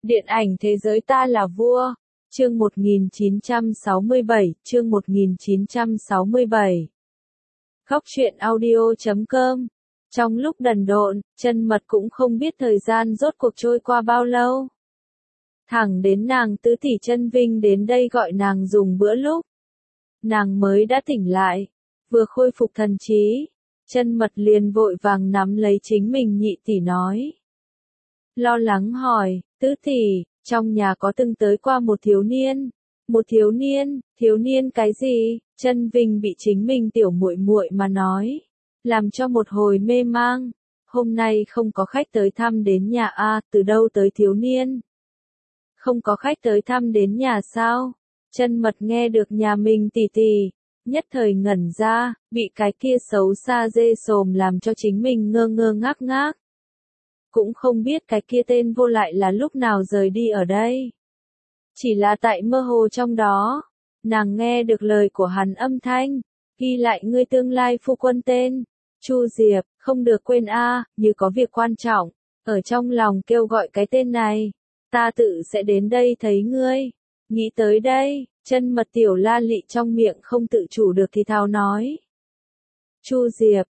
Điện ảnh thế giới ta là vua. Chương 1967, chương 1967. Khóc chuyện audio.com. Trong lúc đần độn, Chân Mật cũng không biết thời gian rốt cuộc trôi qua bao lâu. Thẳng đến nàng tứ tỷ Chân Vinh đến đây gọi nàng dùng bữa lúc. Nàng mới đã tỉnh lại, vừa khôi phục thần trí. Chân Mật liền vội vàng nắm lấy chính mình nhị tỷ nói. Lo lắng hỏi, tứ tỷ, trong nhà có từng tới qua một thiếu niên. Một thiếu niên cái gì? Chân Vinh bị chính mình tiểu muội muội mà nói, làm cho một hồi mê mang. Hôm nay không có khách tới thăm đến nhà a, từ đâu tới thiếu niên? Không có khách tới thăm đến nhà sao? Chân Mật nghe được nhà mình tỷ tỷ, nhất thời ngẩn ra, bị cái kia xấu xa dê sồm làm cho chính mình ngơ ngơ ngác ngác. Cũng không biết cái kia tên vô lại là lúc nào rời đi ở đây. Chỉ là tại mơ hồ trong đó, nàng nghe được lời của hắn âm thanh, ghi lại ngươi tương lai phu quân tên, Chu Diệp, không được quên a, như có việc quan trọng, ở trong lòng kêu gọi cái tên này, ta tự sẽ đến đây thấy ngươi. Nghĩ tới đây, Chân Mật tiểu la lị trong miệng không tự chủ được thì thào nói. Chu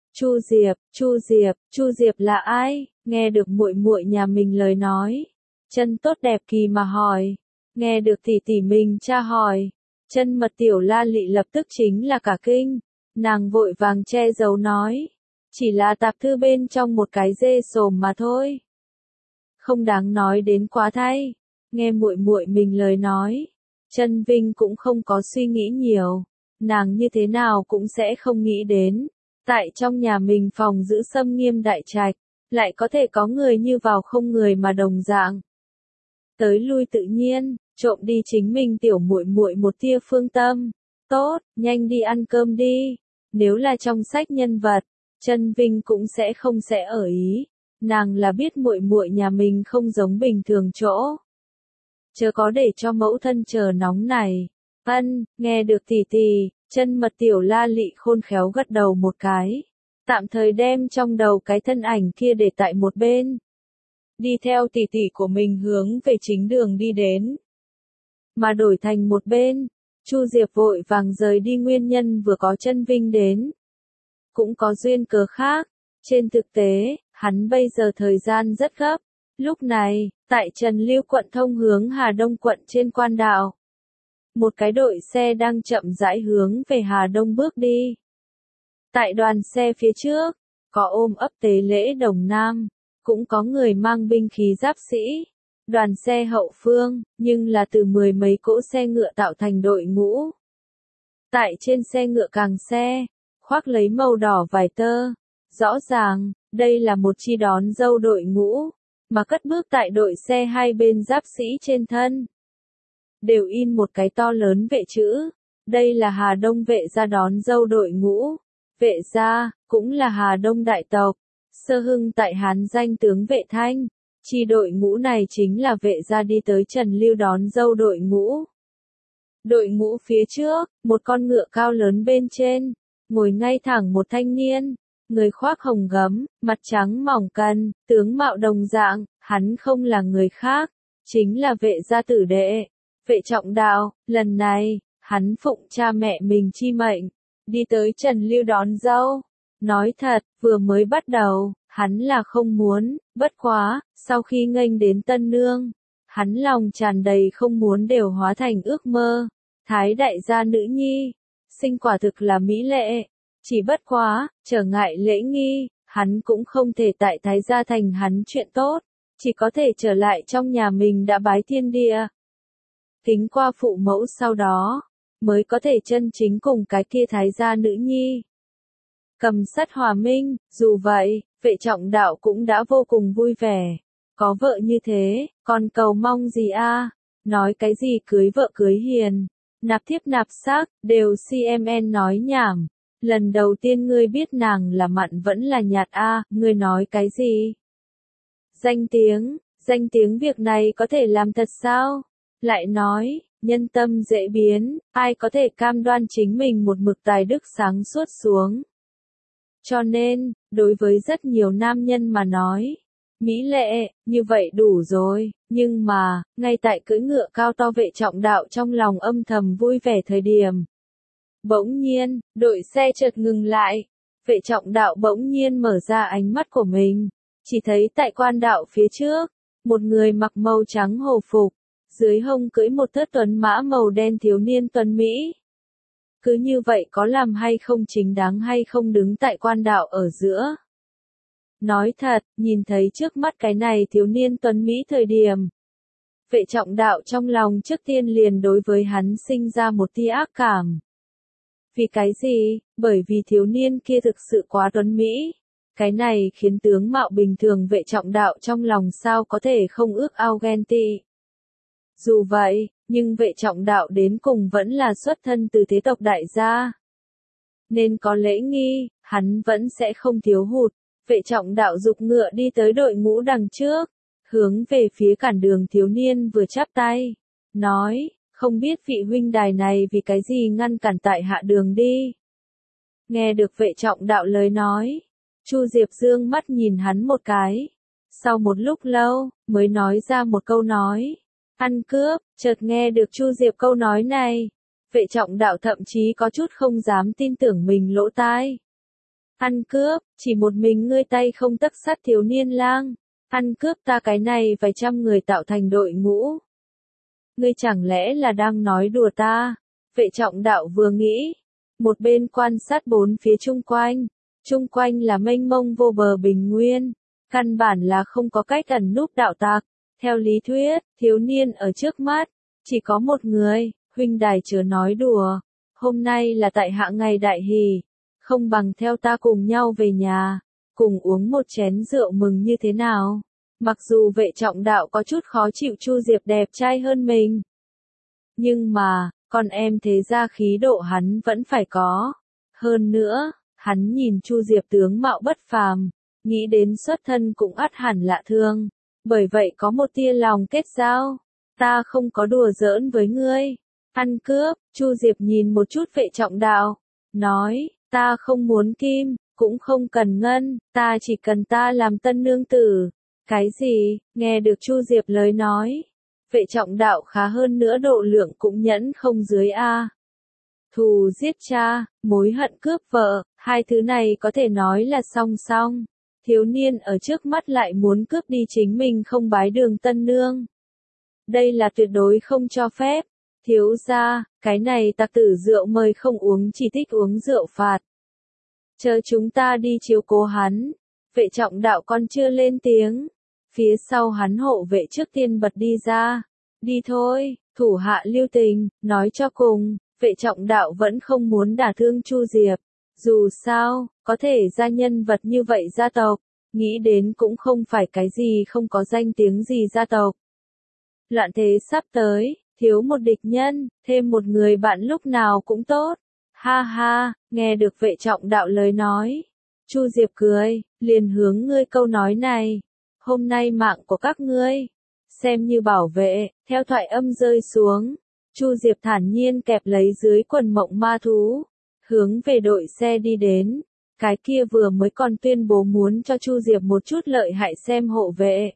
Diệp là ai? Nghe được muội muội nhà mình lời nói, Chân Tốt đẹp kỳ mà hỏi. Nghe được tỷ tỷ mình tra hỏi, Chân Mật tiểu la lị lập tức chính là cả kinh, nàng vội vàng che giấu nói, chỉ là tạp thư bên trong một cái dê sồm mà thôi. Không đáng nói đến quá thay. Nghe muội muội mình lời nói, Chân Vinh cũng không có suy nghĩ nhiều, nàng như thế nào cũng sẽ không nghĩ đến, tại trong nhà mình phòng giữ xâm nghiêm đại trạch, lại có thể có người như vào không người mà đồng dạng. Tới lui tự nhiên, trộm đi chính mình tiểu muội muội một tia phương tâm. Tốt, nhanh đi ăn cơm đi. Nếu là trong sách nhân vật, Chân Vinh cũng sẽ không ở ý. Nàng là biết muội muội nhà mình không giống bình thường chỗ. Chớ có để cho mẫu thân chờ nóng này. Nghe được tỷ tỷ, Chân Mật tiểu la lị khôn khéo gật đầu một cái. Tạm thời đem trong đầu cái thân ảnh kia để tại một bên. Đi theo tỷ tỷ của mình hướng về chính đường đi đến. Mà đổi thành một bên, Chu Diệp vội vàng rời đi nguyên nhân vừa có Chân Vinh đến. Cũng có duyên cớ khác, trên thực tế, hắn bây giờ thời gian rất gấp. Lúc này, tại Trần Lưu quận thông hướng Hà Đông quận trên quan đạo. Một cái đội xe đang chậm rãi hướng về Hà Đông bước đi. Tại đoàn xe phía trước, có ôm ấp tế lễ Đồng Nam, cũng có người mang binh khí giáp sĩ. Đoàn xe hậu phương, nhưng là từ mười mấy cỗ xe ngựa tạo thành đội ngũ. Tại trên xe ngựa càng xe, khoác lấy màu đỏ vải tơ. Rõ ràng, đây là một chi đón dâu đội ngũ, mà cất bước tại đội xe hai bên giáp sĩ trên thân. Đều in một cái to lớn vệ chữ, đây là Hà Đông vệ gia đón dâu đội ngũ. Vệ gia, cũng là Hà Đông đại tộc, sơ hưng tại Hán danh tướng Vệ Thanh. Chi đội ngũ này chính là vệ gia đi tới Trần Lưu đón dâu đội ngũ. Đội ngũ phía trước, một con ngựa cao lớn bên trên, ngồi ngay thẳng một thanh niên, người khoác hồng gấm, mặt trắng mỏng cân, tướng mạo đồng dạng, hắn không là người khác, chính là vệ gia tử đệ, Vệ Trọng Đạo. Lần này, hắn phụng cha mẹ mình chi mệnh, đi tới Trần Lưu đón dâu. Nói thật, vừa mới bắt đầu, hắn là không muốn, bất quá, sau khi nghênh đến tân nương, hắn lòng tràn đầy không muốn đều hóa thành ước mơ. Thái đại gia nữ nhi, sinh quả thực là mỹ lệ, chỉ bất quá, trở ngại lễ nghi, hắn cũng không thể tại thái gia thành hắn chuyện tốt, chỉ có thể trở lại trong nhà mình đã bái thiên địa. Kính qua phụ mẫu sau đó, mới có thể chân chính cùng cái kia thái gia nữ nhi cầm sắt hòa minh. Dù vậy, Vệ Trọng Đạo cũng đã vô cùng vui vẻ. Có vợ như thế, còn cầu mong gì a? Nói cái gì cưới vợ cưới hiền, nạp thiếp nạp xác, đều CMN nói nhảm. Lần đầu tiên ngươi biết nàng là mặn vẫn là nhạt a, ngươi nói cái gì? Danh tiếng việc này có thể làm thật sao? Lại nói, nhân tâm dễ biến, ai có thể cam đoan chính mình một mực tài đức sáng suốt xuống. Cho nên, đối với rất nhiều nam nhân mà nói, mỹ lệ, như vậy đủ rồi, nhưng mà, ngay tại cưỡi ngựa cao to Vệ Trọng Đạo trong lòng âm thầm vui vẻ thời điểm. Bỗng nhiên, đội xe chợt ngừng lại, Vệ Trọng Đạo bỗng nhiên mở ra ánh mắt của mình, chỉ thấy tại quan đạo phía trước, một người mặc màu trắng hổ phục, dưới hông cưỡi một thất tuấn mã màu đen thiếu niên tuấn Mỹ. Cứ như vậy có làm hay không chính đáng hay không đứng tại quan đạo ở giữa. Nói thật, nhìn thấy trước mắt cái này thiếu niên tuấn Mỹ thời điểm. Vệ Trọng Đạo trong lòng trước tiên liền đối với hắn sinh ra một tia ác cảm. Vì cái gì? Bởi vì thiếu niên kia thực sự quá tuấn Mỹ. Cái này khiến tướng mạo bình thường Vệ Trọng Đạo trong lòng sao có thể không ước ao ghen tị. Dù vậy, nhưng Vệ Trọng Đạo đến cùng vẫn là xuất thân từ thế tộc đại gia. Nên có lễ nghi, hắn vẫn sẽ không thiếu hụt. Vệ Trọng Đạo giục ngựa đi tới đội ngũ đằng trước, hướng về phía cản đường thiếu niên vừa chắp tay, nói, không biết vị huynh đài này vì cái gì ngăn cản tại hạ đường đi. Nghe được Vệ Trọng Đạo lời nói, Chu Diệp dương mắt nhìn hắn một cái, sau một lúc lâu, mới nói ra một câu nói, ăn cướp. Chợt nghe được Chu Diệp câu nói này, Vệ Trọng Đạo thậm chí có chút không dám tin tưởng mình lỗ tai. Ăn cướp, chỉ một mình ngươi tay không tấc sắt thiếu niên lang, ăn cướp ta cái này vài trăm người tạo thành đội ngũ. Ngươi chẳng lẽ là đang nói đùa ta? Vệ Trọng Đạo vừa nghĩ, một bên quan sát bốn phía chung quanh là mênh mông vô bờ bình nguyên, căn bản là không có cách ẩn núp đạo tặc. Theo lý thuyết, thiếu niên ở trước mắt, chỉ có một người, huynh đài chớ nói đùa, hôm nay là tại hạ ngày đại hỷ, không bằng theo ta cùng nhau về nhà, cùng uống một chén rượu mừng như thế nào. Mặc dù Vệ Trọng Đạo có chút khó chịu Chu Diệp đẹp trai hơn mình, nhưng mà, con em thế gia khí độ hắn vẫn phải có. Hơn nữa, hắn nhìn Chu Diệp tướng mạo bất phàm, nghĩ đến xuất thân cũng ắt hẳn lạ thường, bởi vậy có một tia lòng kết giao. Ta không có đùa giỡn với ngươi. Ăn cướp. Chu Diệp nhìn một chút Vệ Trọng Đạo, nói, ta không muốn kim, cũng không cần ngân, ta chỉ cần ta làm tân nương tử. Cái gì? Nghe được Chu Diệp lời nói, Vệ Trọng Đạo khá hơn nữa độ lượng cũng nhẫn không dưới a. Thù giết cha, mối hận cướp vợ, hai thứ này có thể nói là song song. Thiếu niên ở trước mắt lại muốn cướp đi chính mình không bái đường tân nương. Đây là tuyệt đối không cho phép. Thiếu gia, cái này tặc tử rượu mời không uống chỉ thích uống rượu phạt. Chờ chúng ta đi chiếu cố hắn. Vệ Trọng Đạo còn chưa lên tiếng. Phía sau hắn hộ vệ trước tiên bật đi ra. Đi thôi, thủ hạ lưu tình, nói cho cùng, Vệ Trọng Đạo vẫn không muốn đả thương Chu Diệp. Dù sao, có thể ra nhân vật như vậy gia tộc, nghĩ đến cũng không phải cái gì không có danh tiếng gì gia tộc. Loạn thế sắp tới, thiếu một địch nhân, thêm một người bạn lúc nào cũng tốt. Ha ha, nghe được Vệ Trọng Đạo lời nói. Chu Diệp cười, liền hướng ngươi câu nói này. Hôm nay mạng của các ngươi, xem như bảo vệ. Theo thoại âm rơi xuống, Chu Diệp thản nhiên kẹp lấy dưới quần mộng ma thú, hướng về đội xe đi đến. Cái kia vừa mới còn tuyên bố muốn cho Chu Diệp một chút lợi hại xem hộ vệ,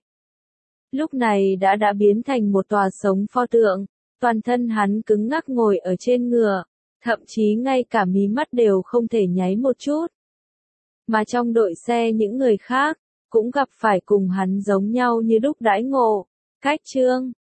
lúc này đã biến thành một tòa sống pho tượng, toàn thân hắn cứng ngắc ngồi ở trên ngựa, thậm chí ngay cả mí mắt đều không thể nháy một chút. Mà trong đội xe những người khác, cũng gặp phải cùng hắn giống nhau như đúc đãi ngộ. Cách chương